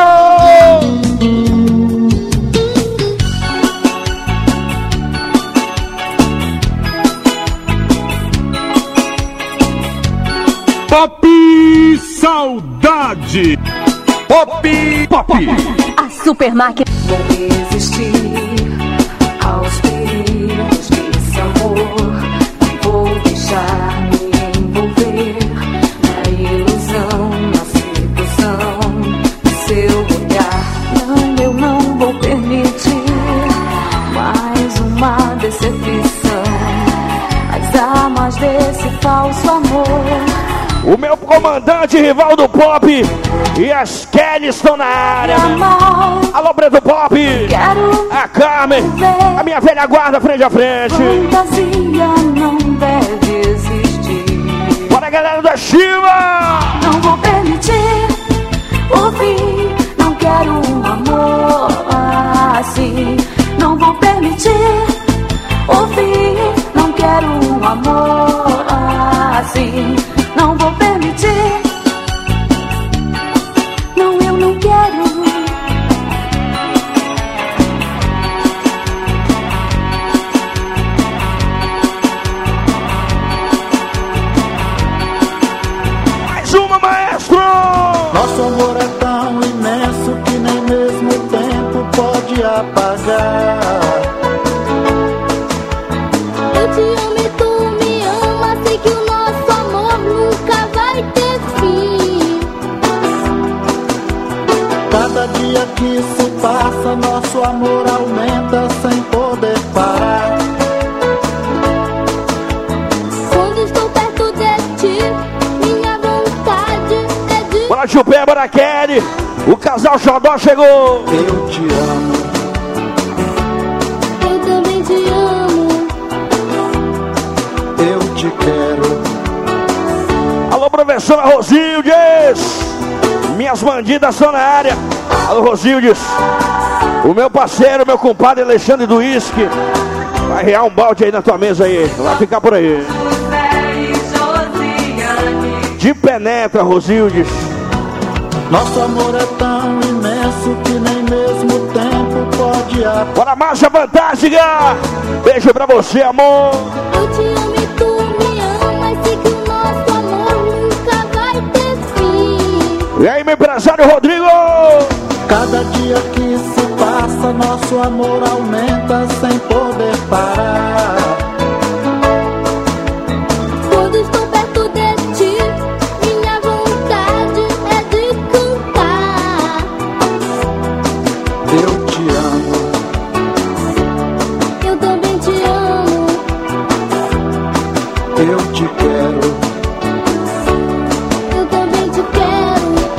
Pop Saudade. Pop, pop. A super máquina. Vou resistir aos perigos desse amor. Não vou deixar me envolver na ilusão, na sedução do seu olhar. Não, eu não vou permitir mais uma decepção. As armas desse falso amor. O meu comandante rival do pop e as Kelly estão na área. Alô, Preto Pop, a Carmen, a minha velha guarda frente a frente. Fantasia não deve existir. Bora, galera da Chiva! Não vou permitir o fim. Não quero um amor assim. Não vou permitir o fim. Não quero um amor assim. Não vou permitir. Não, eu não quero. Mais uma, maestro! Nosso amor é tão imenso que nem mesmo o tempo pode apagar. Eu te amo e tu me ama, sei que o nosso amor nunca vai ter fim. Cada dia que se passa, nosso amor aumenta sem poder parar. Quando estou perto dele, Tio Pé, Baraquele, o casal Xodó chegou. Eu te amo. Eu também te amo. Eu te quero. Alô, professora Rosildes. Minhas bandidas estão na área. Alô, Rosildes. O meu parceiro, meu compadre Alexandre do Uísque. Vai rear um balde aí na tua mesa aí. Vai ficar por aí. De penetra, Rosildes. Nosso amor é tão imenso que nem mesmo o tempo pode apagar. Bora, marcha fantástica. Beijo pra você, amor. Eu te amo e tu me amas. Sei que o nosso amor nunca vai ter fim. E aí, meu empresário Rodrigo? Cada dia que se passa, nosso amor aumenta sem poder parar. Quando estou perto de ti, minha vontade é de cantar. Eu te amo. Eu também te amo. Eu te quero. Eu também te quero.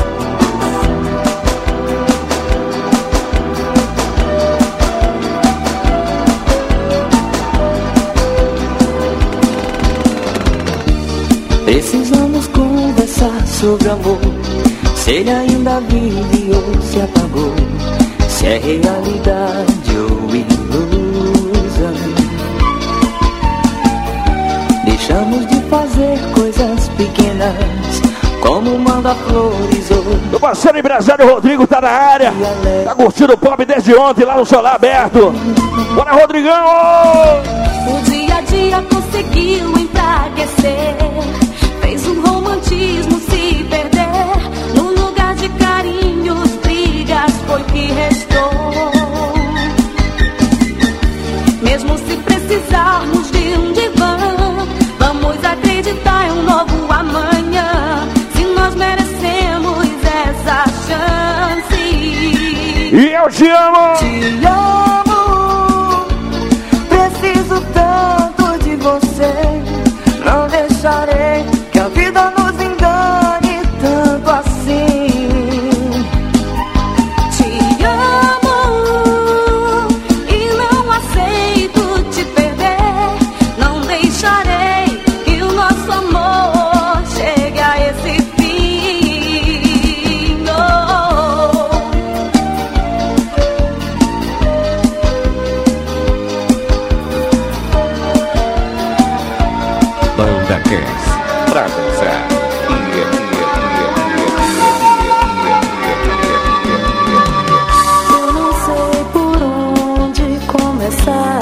Precisamos conversar sobre amor. Se ele ainda vive ou se apagou. Se é realidade ou ilusão. Deixamos de fazer coisas pequenas, como manda flores ou... Meu parceiro empresário Rodrigo tá na área. Tá curtindo o pop desde ontem lá no Solar Aberto. Bora, Rodrigão! O dia a dia conseguiu enfraquecer. Fez um romantismo se perder. No lugar de carinhos, brigas foi o que restou. Mesmo se precisarmos de um divã, vamos acreditar em um novo amanhã. Se nós merecemos essa chance. E eu te amo! Te amo. Preciso tanto de você. Não deixarei que a vida nos engane tanto assim. Te amo e não aceito te perder. Não deixarei que o nosso amor chegue a esse fim. Oh. Banda Cast, pra dançar. Eu não sei por onde começar.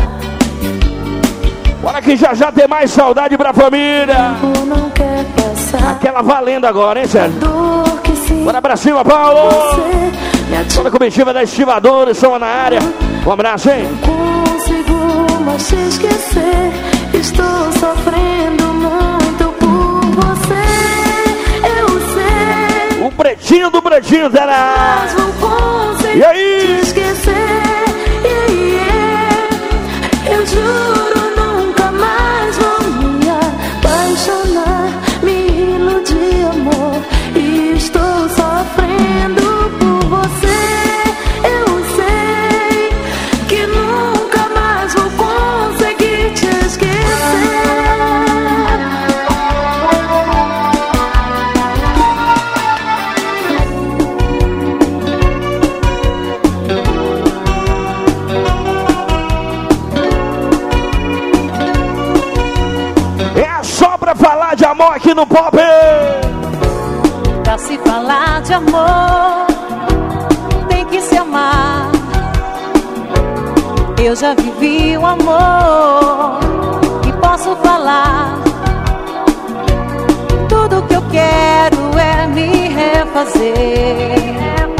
Bora que já já tem mais saudade pra família. Tu não quer passar. Aquela valendo agora, hein, Sérgio? Dor que se Bora pra cima, Paulo! você me atinge. Toda a comitiva da Estivadores, estão na área. Um abraço, hein? Consigo mais te esquecer. Estou sofrendo muito por você. Eu sei. O pretinho do pretinho tá na área. Mas vou conseguir E aí? te esquecer. Yeah, yeah. Eu juro nunca mais vou me apaixonar. Me iludir, amor. E estou sofrendo por você. Eu sei que nunca mais vou conseguir te esquecer. É só pra falar de amor aqui no Pop. Pra se falar de amor, tem que se amar. Eu já vivi o amor e posso falar. Tudo que eu quero é me refazer.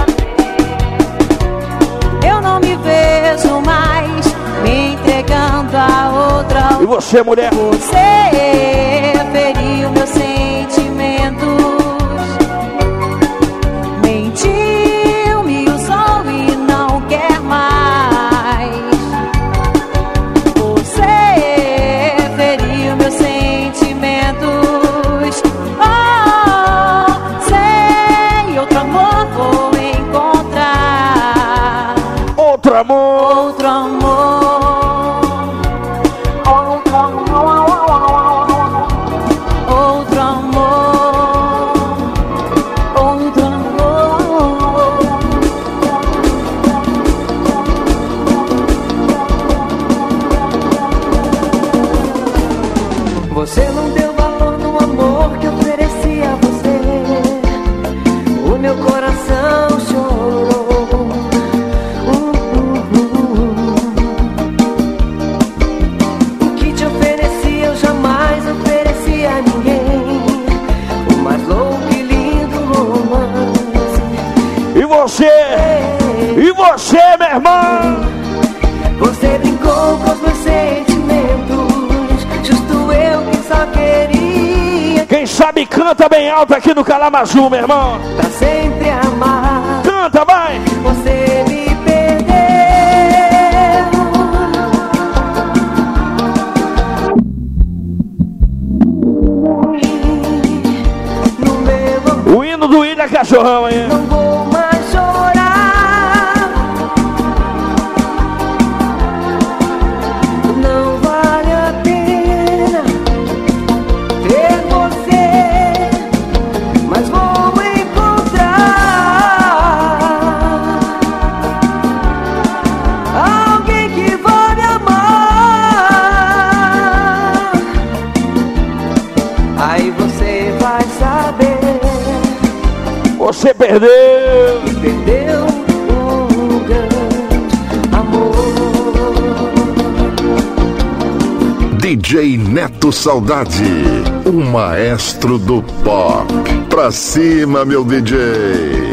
Eu não me vejo mais me entregando a outra. E você, mulher? Você feriu meus sentimentos. Mentiu, me usou e não quer mais. Você feriu meus sentimentos. Oh, sei amor, outro amor. Você não deu valor no amor que ofereci a você. O meu coração chorou. Uh, uh, uh. O que te ofereci eu jamais ofereci a ninguém. O mais louco e lindo romance. E você? E você, meu irmão? Você brincou com os meus sentimentos. Justo eu que só queria. Quem sabe canta bem alto aqui no Calamazu, meu irmão. Pra sempre amar. Canta, vai! Você me perdeu. No meu... O hino do Ilha Cachorrão aí. Não vou mais chorar. Não vale a pena ter você, mas vou encontrar alguém que vai me amar. Aí você vai saber. Você perdeu. Perdeu um grande amor. D J Neto Saudade, o maestro do pop. Pra cima, meu D J.